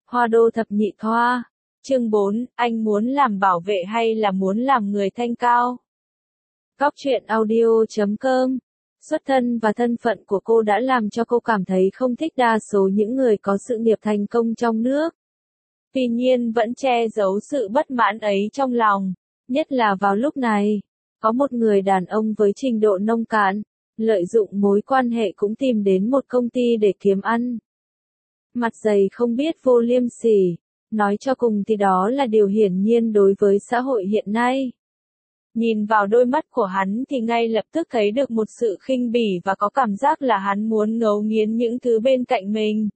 Hoa đô thập nhị thoa. Chương 4, anh muốn làm bảo vệ hay là muốn làm người thanh cao? Góc truyện audio.com. Xuất thân và thân phận của cô đã làm cho cô cảm thấy không thích đa số những người có sự nghiệp thành công trong nước. Tuy nhiên vẫn che giấu sự bất mãn ấy trong lòng, nhất là vào lúc này. Có một người đàn ông với trình độ nông cạn, lợi dụng mối quan hệ cũng tìm đến một công ty để kiếm ăn. Mặt dày không biết vô liêm sỉ, nói cho cùng thì đó là điều hiển nhiên đối với xã hội hiện nay. Nhìn vào đôi mắt của hắn thì ngay lập tức thấy được một sự khinh bỉ và có cảm giác là hắn muốn ngấu nghiến những thứ bên cạnh mình.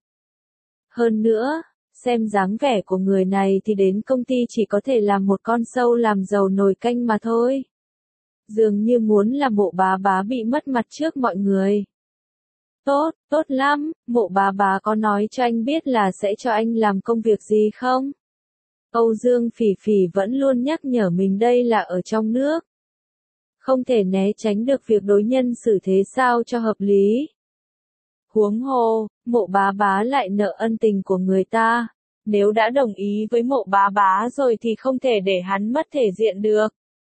Hơn nữa, xem dáng vẻ của người này thì đến công ty chỉ có thể làm một con sâu làm dầu nồi canh mà thôi. Dường như muốn là Mộ Bá Bá bị mất mặt trước mọi người. Tốt, tốt lắm, Mộ Bá Bá có nói cho anh biết là sẽ cho anh làm công việc gì không? Âu Dương Phỉ Phỉ vẫn luôn nhắc nhở mình đây là ở trong nước. Không thể né tránh được việc đối nhân xử thế sao cho hợp lý. Huống hồ, Mộ Bá Bá lại nợ ân tình của người ta. Nếu đã đồng ý với Mộ Bá Bá rồi thì không thể để hắn mất thể diện được.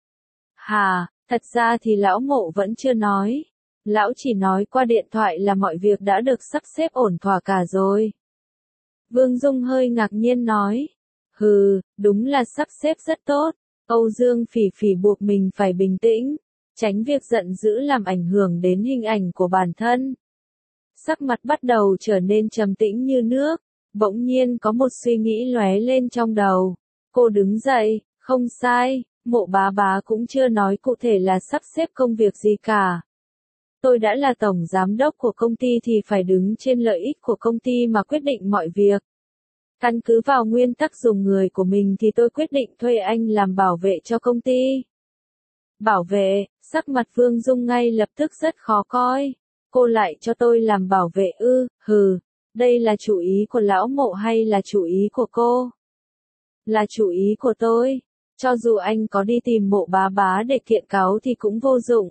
Hà, thật ra thì lão Mộ vẫn chưa nói. Lão chỉ nói qua điện thoại là mọi việc đã được sắp xếp ổn thỏa cả rồi. Vương Dung hơi ngạc nhiên nói. Hừ, đúng là sắp xếp rất tốt. Âu Dương Phỉ Phỉ buộc mình phải bình tĩnh, tránh việc giận dữ làm ảnh hưởng đến hình ảnh của bản thân. Sắc mặt bắt đầu trở nên trầm tĩnh như nước, bỗng nhiên có một suy nghĩ lóe lên trong đầu. Cô đứng dậy, không sai, Mộ Bá Bá cũng chưa nói cụ thể là sắp xếp công việc gì cả. Tôi đã là tổng giám đốc của công ty thì phải đứng trên lợi ích của công ty mà quyết định mọi việc. Căn cứ vào nguyên tắc dùng người của mình thì tôi quyết định thuê anh làm bảo vệ cho công ty. Bảo vệ, sắc mặt Vương Dung ngay lập tức rất khó coi. Cô lại cho tôi làm bảo vệ ư, hừ, đây là chủ ý của lão Mộ hay là chủ ý của cô? Là chủ ý của tôi, cho dù anh có đi tìm Mộ Bá Bá để kiện cáo thì cũng vô dụng.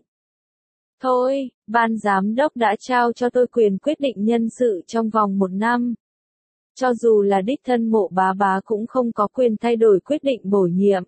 Thôi, ban giám đốc đã trao cho tôi quyền quyết định nhân sự trong vòng 1 năm. Cho dù là đích thân Mộ Bá Bá cũng không có quyền thay đổi quyết định bổ nhiệm.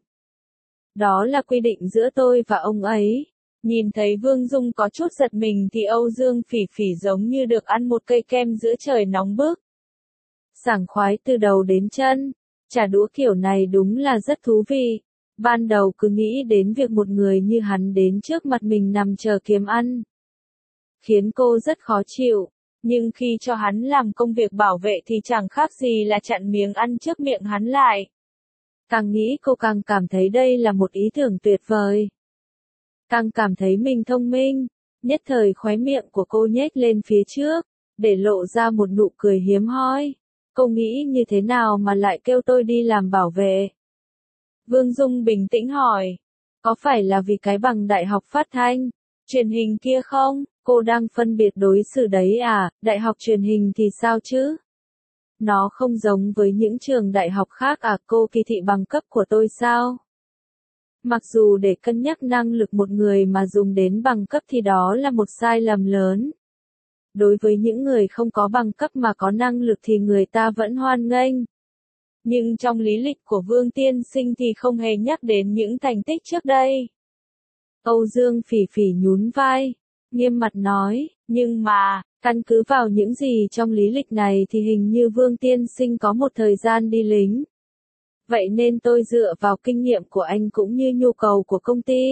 Đó là quy định giữa tôi và ông ấy. Nhìn thấy Vương Dung có chút giật mình thì Âu Dương Phỉ Phỉ giống như được ăn một cây kem giữa trời nóng bức. Sảng khoái từ đầu đến chân, trả đũa kiểu này đúng là rất thú vị. Ban đầu cứ nghĩ đến việc một người như hắn đến trước mặt mình nằm chờ kiếm ăn, khiến cô rất khó chịu. Nhưng khi cho hắn làm công việc bảo vệ thì chẳng khác gì là chặn miếng ăn trước miệng hắn lại. Càng nghĩ cô càng cảm thấy đây là một ý tưởng tuyệt vời. Càng cảm thấy mình thông minh, nhất thời khóe miệng của cô nhếch lên phía trước, để lộ ra một nụ cười hiếm hoi. Cô nghĩ như thế nào mà lại kêu tôi đi làm bảo vệ? Vương Dung bình tĩnh hỏi, có phải là vì cái bằng đại học phát thanh, truyền hình kia không? Cô đang phân biệt đối xử đấy à, đại học truyền hình thì sao chứ? Nó không giống với những trường đại học khác à, cô kỳ thị bằng cấp của tôi sao? Mặc dù để cân nhắc năng lực một người mà dùng đến bằng cấp thì đó là một sai lầm lớn. Đối với những người không có bằng cấp mà có năng lực thì người ta vẫn hoan nghênh. Nhưng trong lý lịch của Vương Tiên Sinh thì không hề nhắc đến những thành tích trước đây. Âu Dương Phỉ Phỉ nhún vai, nghiêm mặt nói, nhưng mà, căn cứ vào những gì trong lý lịch này thì hình như Vương Tiên Sinh có một thời gian đi lính. Vậy nên tôi dựa vào kinh nghiệm của anh cũng như nhu cầu của công ty,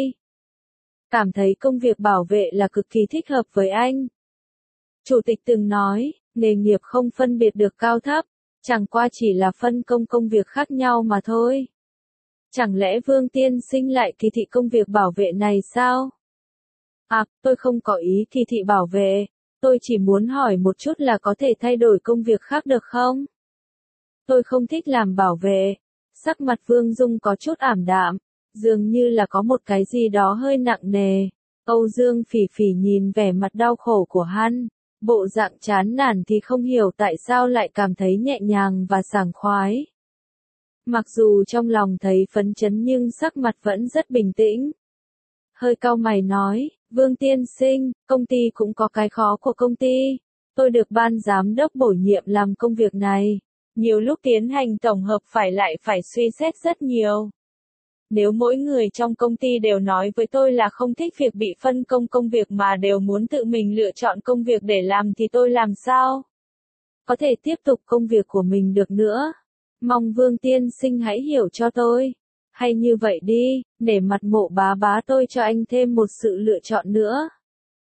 cảm thấy công việc bảo vệ là cực kỳ thích hợp với anh. Chủ tịch từng nói, nghề nghiệp không phân biệt được cao thấp, chẳng qua chỉ là phân công công việc khác nhau mà thôi. Chẳng lẽ Vương Tiên Sinh lại kỳ thị công việc bảo vệ này sao? À, tôi không có ý kỳ thị bảo vệ, tôi chỉ muốn hỏi một chút là có thể thay đổi công việc khác được không? Tôi không thích làm bảo vệ. Sắc mặt Vương Dung có chút ảm đạm, dường như là có một cái gì đó hơi nặng nề. Âu Dương Phỉ Phỉ nhìn vẻ mặt đau khổ của hắn, bộ dạng chán nản thì không hiểu tại sao lại cảm thấy nhẹ nhàng và sảng khoái. Mặc dù trong lòng thấy phấn chấn nhưng sắc mặt vẫn rất bình tĩnh. Hơi cau mày nói, Vương Tiên Sinh, công ty cũng có cái khó của công ty. Tôi được ban giám đốc bổ nhiệm làm công việc này, Nhiều lúc tiến hành tổng hợp lại phải suy xét rất nhiều. Nếu mỗi người trong công ty đều nói với tôi là không thích việc bị phân công công việc mà đều muốn tự mình lựa chọn công việc để làm thì tôi làm sao có thể tiếp tục công việc của mình được nữa. Mong Vương tiên sinh hãy hiểu cho tôi. Hay như vậy đi, để mặt Mộ Bá Bá tôi cho anh thêm một sự lựa chọn nữa.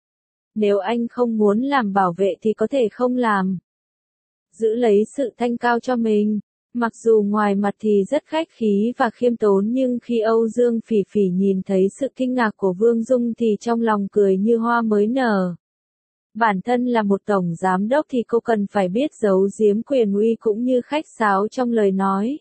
Nếu anh không muốn làm bảo vệ thì có thể không làm. Giữ lấy sự thanh cao cho mình. Mặc dù ngoài mặt thì rất khách khí và khiêm tốn nhưng khi Âu Dương Phỉ Phỉ nhìn thấy sự kinh ngạc của Vương Dung thì trong lòng cười như hoa mới nở. Bản thân là một tổng giám đốc thì cô cần phải biết giấu giếm quyền uy cũng như khách sáo trong lời nói.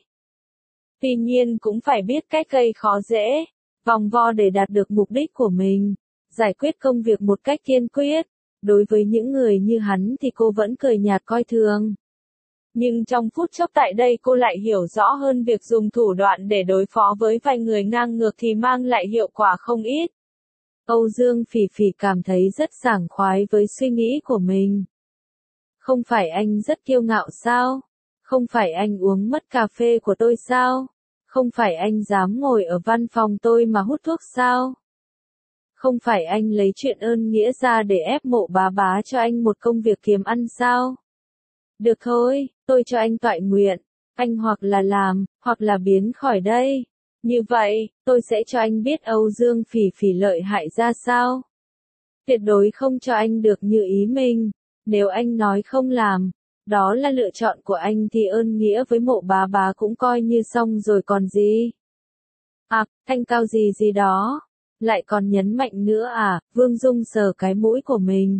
Tuy nhiên cũng phải biết cách gây khó dễ, vòng vo để đạt được mục đích của mình, giải quyết công việc một cách kiên quyết. Đối với những người như hắn thì cô vẫn cười nhạt coi thường. Nhưng trong phút chốc tại đây cô lại hiểu rõ hơn việc dùng thủ đoạn để đối phó với vài người ngang ngược thì mang lại hiệu quả không ít. Âu Dương Phỉ Phỉ cảm thấy rất sảng khoái với suy nghĩ của mình. Không phải anh rất kiêu ngạo sao? Không phải anh uống mất cà phê của tôi sao? Không phải anh dám ngồi ở văn phòng tôi mà hút thuốc sao? Không phải anh lấy chuyện ơn nghĩa ra để ép Mộ Bá Bá cho anh một công việc kiếm ăn sao? Được thôi, tôi cho anh toại nguyện. Anh hoặc là làm, hoặc là biến khỏi đây. Như vậy, tôi sẽ cho anh biết Âu Dương Phỉ Phỉ lợi hại ra sao. Tuyệt đối không cho anh được như ý mình. Nếu anh nói không làm, đó là lựa chọn của anh thì ơn nghĩa với Mộ Bá Bá cũng coi như xong rồi còn gì. À, thanh cao gì gì đó. Lại còn nhấn mạnh nữa à, Vương Dung sờ cái mũi của mình.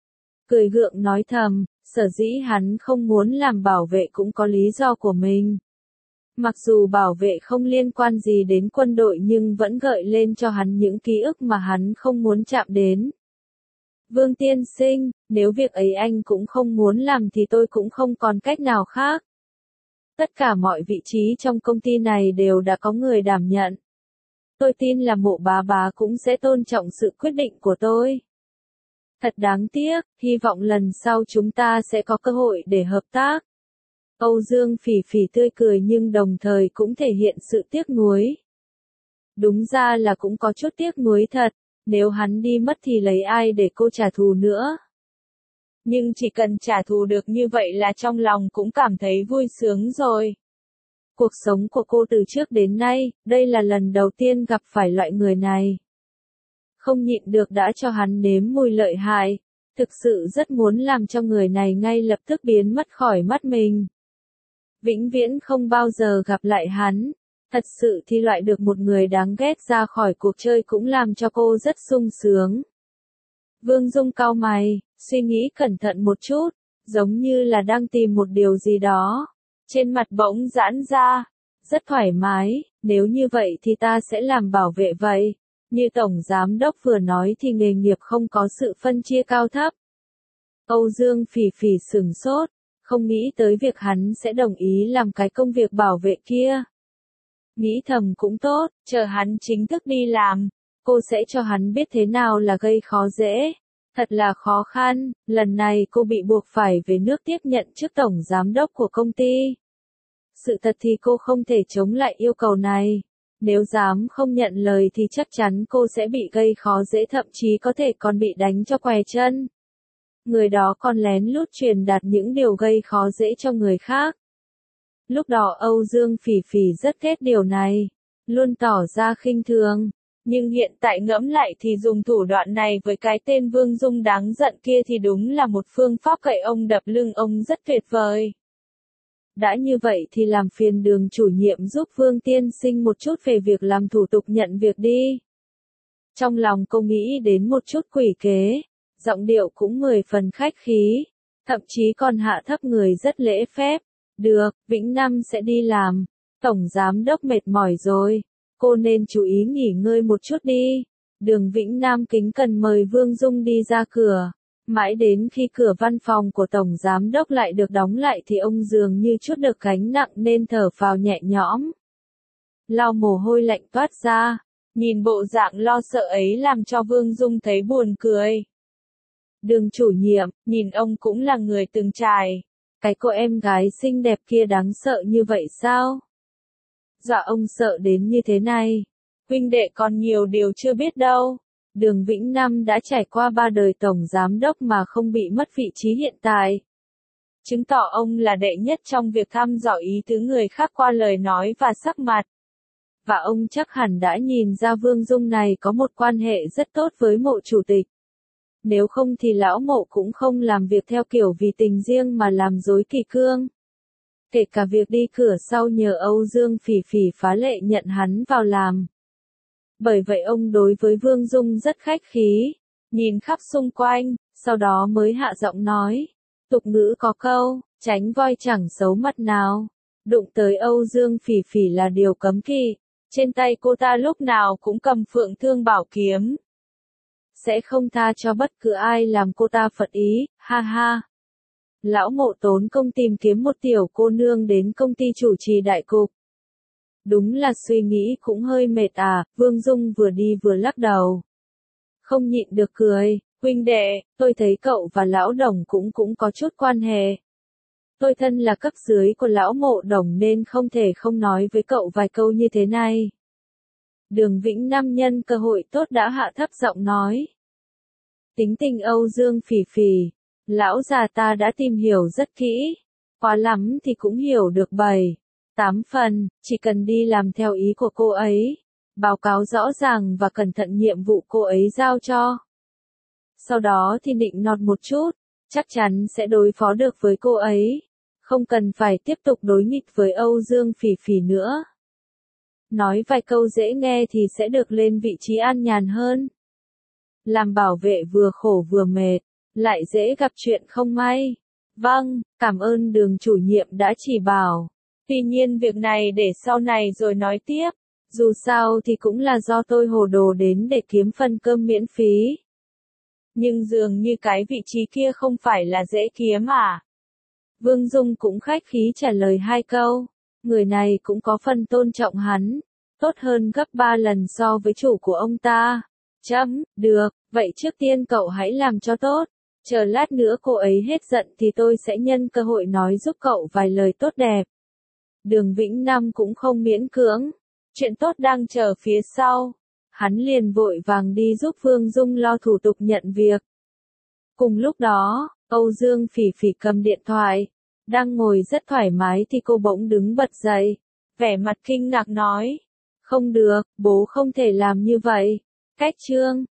Cười gượng nói thầm, sở dĩ hắn không muốn làm bảo vệ cũng có lý do của mình. Mặc dù bảo vệ không liên quan gì đến quân đội nhưng vẫn gợi lên cho hắn những ký ức mà hắn không muốn chạm đến. Vương tiên sinh, nếu việc ấy anh cũng không muốn làm thì tôi cũng không còn cách nào khác. Tất cả mọi vị trí trong công ty này đều đã có người đảm nhận. Tôi tin là Mộ Bá Bá cũng sẽ tôn trọng sự quyết định của tôi. Thật đáng tiếc, hy vọng lần sau chúng ta sẽ có cơ hội để hợp tác. Âu Dương Phỉ Phỉ tươi cười nhưng đồng thời cũng thể hiện sự tiếc nuối. Đúng ra là cũng có chút tiếc nuối thật, nếu hắn đi mất thì lấy ai để cô trả thù nữa. Nhưng chỉ cần trả thù được như vậy là trong lòng cũng cảm thấy vui sướng rồi. Cuộc sống của cô từ trước đến nay, đây là lần đầu tiên gặp phải loại người này. Không nhịn được đã cho hắn nếm mùi lợi hại, thực sự rất muốn làm cho người này ngay lập tức biến mất khỏi mắt mình. Vĩnh viễn không bao giờ gặp lại hắn, thật sự thì loại được một người đáng ghét ra khỏi cuộc chơi cũng làm cho cô rất sung sướng. Vương Dung cau mày, suy nghĩ cẩn thận một chút, giống như là đang tìm một điều gì đó. Trên mặt bỗng giãn ra, rất thoải mái, nếu như vậy thì ta sẽ làm bảo vệ vậy. Như Tổng Giám Đốc vừa nói thì nghề nghiệp không có sự phân chia cao thấp. Âu Dương Phỉ Phỉ sửng sốt, không nghĩ tới việc hắn sẽ đồng ý làm cái công việc bảo vệ kia. Nghĩ thầm cũng tốt, chờ hắn chính thức đi làm, cô sẽ cho hắn biết thế nào là gây khó dễ. Thật là khó khăn, lần này cô bị buộc phải về nước tiếp nhận chức Tổng Giám Đốc của công ty. Sự thật thì cô không thể chống lại yêu cầu này. Nếu dám không nhận lời thì chắc chắn cô sẽ bị gây khó dễ thậm chí có thể còn bị đánh cho què chân. Người đó còn lén lút truyền đạt những điều gây khó dễ cho người khác. Lúc đó Âu Dương Phỉ Phỉ rất ghét điều này, luôn tỏ ra khinh thường. Nhưng hiện tại ngẫm lại thì dùng thủ đoạn này với cái tên Vương Dung đáng giận kia thì đúng là một phương pháp gậy ông đập lưng ông rất tuyệt vời. Đã như vậy thì làm phiền Đường chủ nhiệm giúp Vương tiên sinh một chút về việc làm thủ tục nhận việc đi. Trong lòng cô nghĩ đến một chút quỷ kế, giọng điệu cũng 10 phần khách khí, thậm chí còn hạ thấp người rất lễ phép. Được, Vĩnh Năm sẽ đi làm, Tổng Giám Đốc mệt mỏi rồi, cô nên chú ý nghỉ ngơi một chút đi. Đường Vĩnh Nam kính cần mời Vương Dung đi ra cửa. Mãi đến khi cửa văn phòng của Tổng Giám Đốc lại được đóng lại thì ông dường như chút được gánh nặng nên thở phào nhẹ nhõm. Lau mồ hôi lạnh toát ra, nhìn bộ dạng lo sợ ấy làm cho Vương Dung thấy buồn cười. Đường chủ nhiệm, nhìn ông cũng là người từng trải. Cái cô em gái xinh đẹp kia đáng sợ như vậy sao? Dạ ông sợ đến như thế này. Huynh đệ còn nhiều điều chưa biết đâu. Đường Vĩnh Nam đã trải qua 3 đời tổng giám đốc mà không bị mất vị trí hiện tại. Chứng tỏ ông là đệ nhất trong việc thăm dò ý tứ người khác qua lời nói và sắc mặt. Và ông chắc hẳn đã nhìn ra Vương Dung này có một quan hệ rất tốt với Mộ chủ tịch. Nếu không thì lão Mộ cũng không làm việc theo kiểu vì tình riêng mà làm rối kỷ cương. Kể cả việc đi cửa sau nhờ Âu Dương Phỉ Phỉ phá lệ nhận hắn vào làm. Bởi vậy ông đối với Vương Dung rất khách khí, nhìn khắp xung quanh, sau đó mới hạ giọng nói. Tục ngữ có câu, tránh voi chẳng xấu mặt nào. Đụng tới Âu Dương Phỉ Phỉ là điều cấm kỵ. Trên tay cô ta lúc nào cũng cầm Phượng Thương Bảo Kiếm. Sẽ không tha cho bất cứ ai làm cô ta phật ý, ha ha. Lão Mộ tốn công tìm kiếm một tiểu cô nương đến công ty chủ trì đại cục. Đúng là suy nghĩ cũng hơi mệt à, Vương Dung vừa đi vừa lắc đầu. Không nhịn được cười, huynh đệ, tôi thấy cậu và lão Đồng cũng có chút quan hệ. Tôi thân là cấp dưới của lão Mộ Đồng nên không thể không nói với cậu vài câu như thế này. Đường Vĩnh Nam nhân cơ hội tốt đã hạ thấp giọng nói. Tính tình Âu Dương Phỉ Phỉ, lão già ta đã tìm hiểu rất kỹ. Quá lắm thì cũng hiểu được 7-8 phần, chỉ cần đi làm theo ý của cô ấy. Báo cáo rõ ràng và cẩn thận nhiệm vụ cô ấy giao cho. Sau đó thì nịnh nọt một chút, chắc chắn sẽ đối phó được với cô ấy. Không cần phải tiếp tục đối nghịch với Âu Dương Phỉ Phỉ nữa. Nói vài câu dễ nghe thì sẽ được lên vị trí an nhàn hơn. Làm bảo vệ vừa khổ vừa mệt, lại dễ gặp chuyện không may. Vâng, cảm ơn Đường chủ nhiệm đã chỉ bảo. Tuy nhiên việc này để sau này rồi nói tiếp. Dù sao thì cũng là do tôi hồ đồ đến để kiếm phần cơm miễn phí. Nhưng dường như cái vị trí kia không phải là dễ kiếm à? Vương Dung cũng khách khí trả lời 2 câu. Người này cũng có phần tôn trọng hắn. Tốt hơn gấp 3 lần so với chủ của ông ta. Được, vậy trước tiên cậu hãy làm cho tốt. Chờ lát nữa cô ấy hết giận thì tôi sẽ nhân cơ hội nói giúp cậu vài lời tốt đẹp. Đường Vĩnh Nam cũng không miễn cưỡng. Chuyện tốt đang chờ phía sau. Hắn liền vội vàng đi giúp Vương Dung lo thủ tục nhận việc. Cùng lúc đó, Âu Dương Phỉ Phỉ cầm điện thoại. Đang ngồi rất thoải mái thì cô bỗng đứng bật dậy. Vẻ mặt kinh ngạc nói. Không được, bố không thể làm như vậy. Cách chương